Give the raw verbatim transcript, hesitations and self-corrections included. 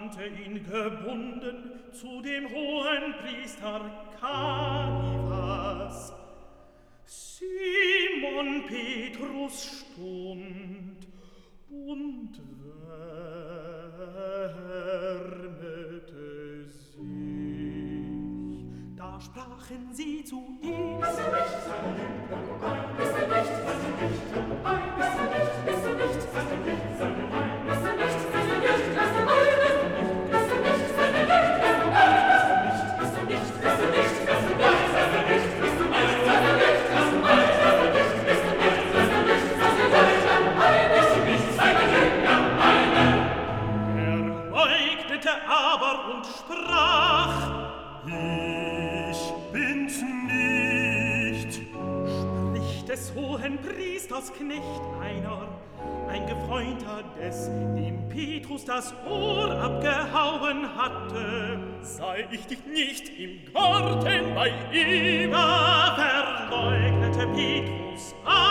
nannte ihn gebunden zu dem hohen Priester Caiphas. Simon Petrus stund und wärmete sich. Da sprachen sie zu ihm: Bist du nicht seine Jünger? Bist du nicht seine Jünger? Bist du nicht, bist du nicht seine Jünger? Bist du nicht seine Jünger? Bist du nicht seine Jünger? Bist du nicht, bist du nicht seine Jünger? Bist du nicht seine Jünger? Aber und sprach: Ich bin's nicht. Spricht des hohen Priesters Knecht einer, ein Gefreunter des, dem Petrus das Ohr abgehauen hatte. Sei ich dich nicht im Garten bei ihm? Da verleugnete Petrus